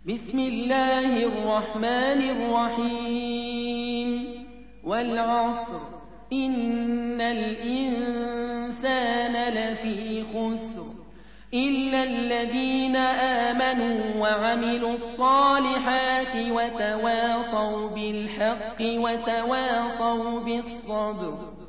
بسم الله الرحمن الرحيم والعصر إن الإنسان لفي خسر إلا الذين آمنوا وعملوا الصالحات وتواصوا بالحق وتواصوا بالصبر